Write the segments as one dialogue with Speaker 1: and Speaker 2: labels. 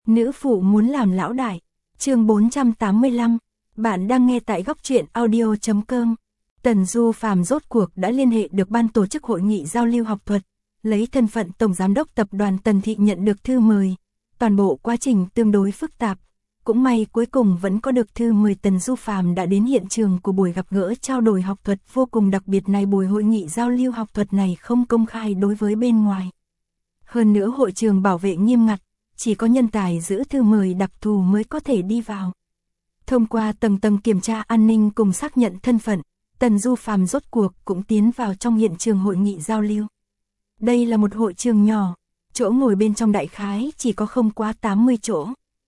Speaker 1: Nữ phụ muốn làm lão đại. Chương 485. Bạn đang nghe tại góc truyện audio.com. Tần Du Phàm rốt cuộc đã liên hệ được ban tổ chức hội nghị giao lưu học thuật, lấy thân phận tổng giám đốc tập đoàn Tần Thị nhận được thư mời. Toàn bộ quá trình tương đối phức tạp, cũng may cuối cùng vẫn có được thư mời. Tần Du Phàm đã đến hiện trường của buổi gặp gỡ trao đổi học thuật vô cùng đặc biệt này. Buổi hội nghị giao lưu học thuật này không công khai đối với bên ngoài. Hơn nữa hội trường bảo vệ nghiêm ngặt, chỉ có nhân tài giữ thư mời đặc thù mới có thể đi vào. Thông qua tầng kiểm tra an ninh cùng xác nhận thân phận, Tần Du Phàm rốt cuộc cũng tiến vào trong hiện trường hội nghị giao lưu. Đây là một hội trường nhỏ, chỗ ngồi bên trong đại khái chỉ có không quá 80 chỗ.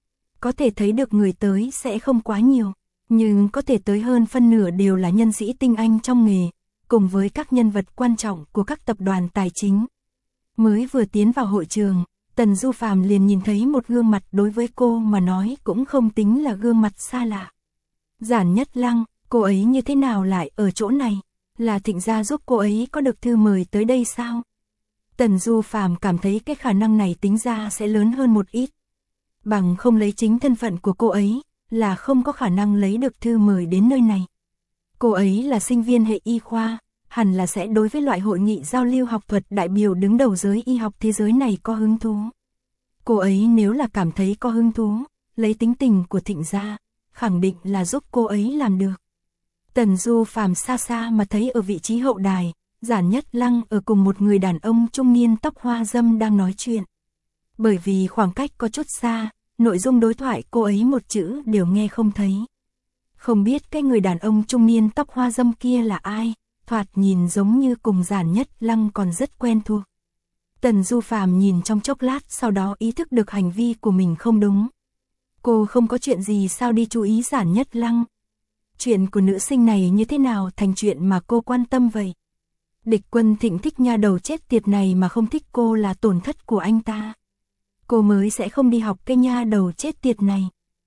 Speaker 1: Có thể thấy được người tới sẽ không quá nhiều, nhưng có thể tới hơn phân nửa đều là nhân sĩ tinh anh trong nghề, cùng với các nhân vật quan trọng của các tập đoàn tài chính. Mới vừa tiến vào hội trường, Tần Du Phàm liền nhìn thấy một gương mặt đối với cô mà nói cũng không tính là gương mặt xa lạ. Giản Nhất Lăng, cô ấy như thế nào lại ở chỗ này? Là Thịnh gia giúp cô ấy có được thư mời tới đây sao? Tần Du Phàm cảm thấy cái khả năng này tính ra sẽ lớn hơn một ít. Bằng không lấy chính thân phận của cô ấy, là không có khả năng lấy được thư mời đến nơi này. Cô ấy là sinh viên hệ y khoa, hẳn là sẽ đối với loại hội nghị giao lưu học thuật đại biểu đứng đầu giới y học thế giới này có hứng thú. Cô ấy nếu là cảm thấy có hứng thú, lấy tính tình của Thịnh gia, khẳng định là giúp cô ấy làm được. Tần Du Phàm xa xa mà thấy ở vị trí hậu đài, Giản Nhất Lăng ở cùng một người đàn ông trung niên tóc hoa râm đang nói chuyện. Bởi vì khoảng cách có chút xa, nội dung đối thoại cô ấy một chữ đều nghe không thấy. Không biết cái người đàn ông trung niên tóc hoa râm kia là ai, thoạt nhìn giống như cùng Giản Nhất Lăng còn rất quen thuộc. Tần Du Phàm nhìn trong chốc lát, sau đó ý thức được hành vi của mình không đúng. Cô không có chuyện gì sao đi chú ý Giản Nhất Lăng. Chuyện của nữ sinh này như thế nào thành chuyện mà cô quan tâm vậy? Địch Quân Thịnh thích nha đầu chết tiệt này mà không thích cô là tổn thất của anh ta. Cô mới sẽ không đi học cái nha đầu chết tiệt này.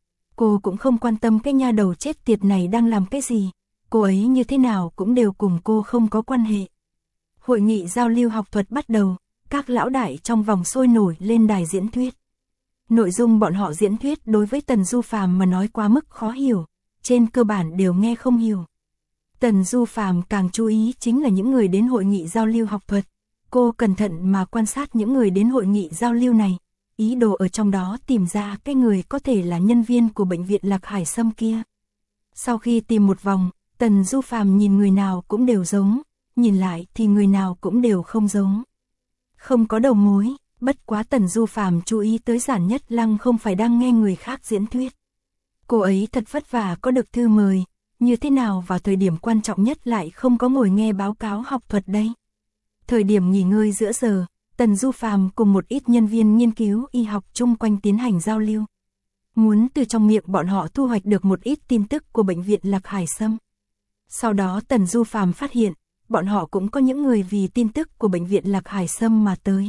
Speaker 1: Cô cũng không quan tâm cái nha đầu chết tiệt này đang làm cái gì. Cô ấy như thế nào cũng đều cùng cô không có quan hệ. Hội nghị giao lưu học thuật bắt đầu, các lão đại trong vòng sôi nổi lên đài diễn thuyết. Nội dung bọn họ diễn thuyết đối với Tần Du Phàm mà nói quá mức khó hiểu, trên cơ bản đều nghe không hiểu. Tần Du Phàm càng chú ý chính là những người đến hội nghị giao lưu học thuật. Cô cẩn thận mà quan sát những người đến hội nghị giao lưu này, ý đồ ở trong đó tìm ra cái người có thể là nhân viên của bệnh viện Lạc Hải Sâm kia. Sau khi tìm một vòng, Tần Du Phàm nhìn người nào cũng đều giống, nhìn lại thì người nào cũng đều không giống. Không có đầu mối, bất quá Tần Du Phàm chú ý tới Giản Nhất Lăng không phải đang nghe người khác diễn thuyết. Cô ấy thật vất vả có được thư mời, như thế nào vào thời điểm quan trọng nhất lại không có ngồi nghe báo cáo học thuật đây. Thời điểm nghỉ ngơi giữa giờ, Tần Du Phàm cùng một ít nhân viên nghiên cứu y học chung quanh tiến hành giao lưu. Muốn từ trong miệng bọn họ thu hoạch được một ít tin tức của bệnh viện Lạc Hải Sâm. Sau đó Tần Du Phàm phát hiện, bọn họ cũng có những người vì tin tức của bệnh viện Lạc Hải Sâm mà tới.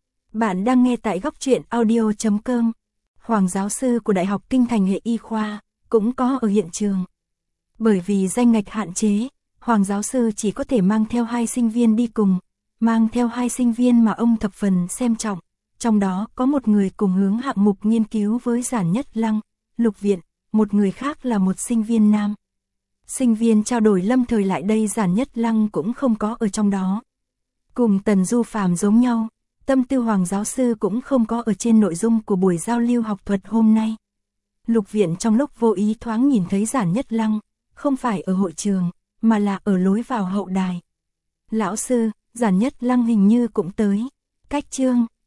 Speaker 1: Bạn đang nghe tại góc truyện audio.com. Hoàng giáo sư của Đại học Kinh Thành hệ y khoa cũng có ở hiện trường. Bởi vì danh ngạch hạn chế, Hoàng giáo sư chỉ có thể mang theo 2 sinh viên đi cùng, mang theo 2 sinh viên mà ông thập phần xem trọng, trong đó có một người cùng hướng hạng mục nghiên cứu với Giản Nhất Lăng, Lục Viện, một người khác là một sinh viên nam. Sinh viên trao đổi lâm thời lại đây Giản Nhất Lăng cũng không có ở trong đó. Cùng Tần Du Phàm giống nhau, tâm tư Hoàng giáo sư cũng không có ở trên nội dung của buổi giao lưu học thuật hôm nay. Lục Viện trong lúc vô ý thoáng nhìn thấy Giản Nhất Lăng, không phải ở hội trường, mà là ở lối vào hậu đài. Lão sư, Giản Nhất Lăng hình như cũng tới. Cách chương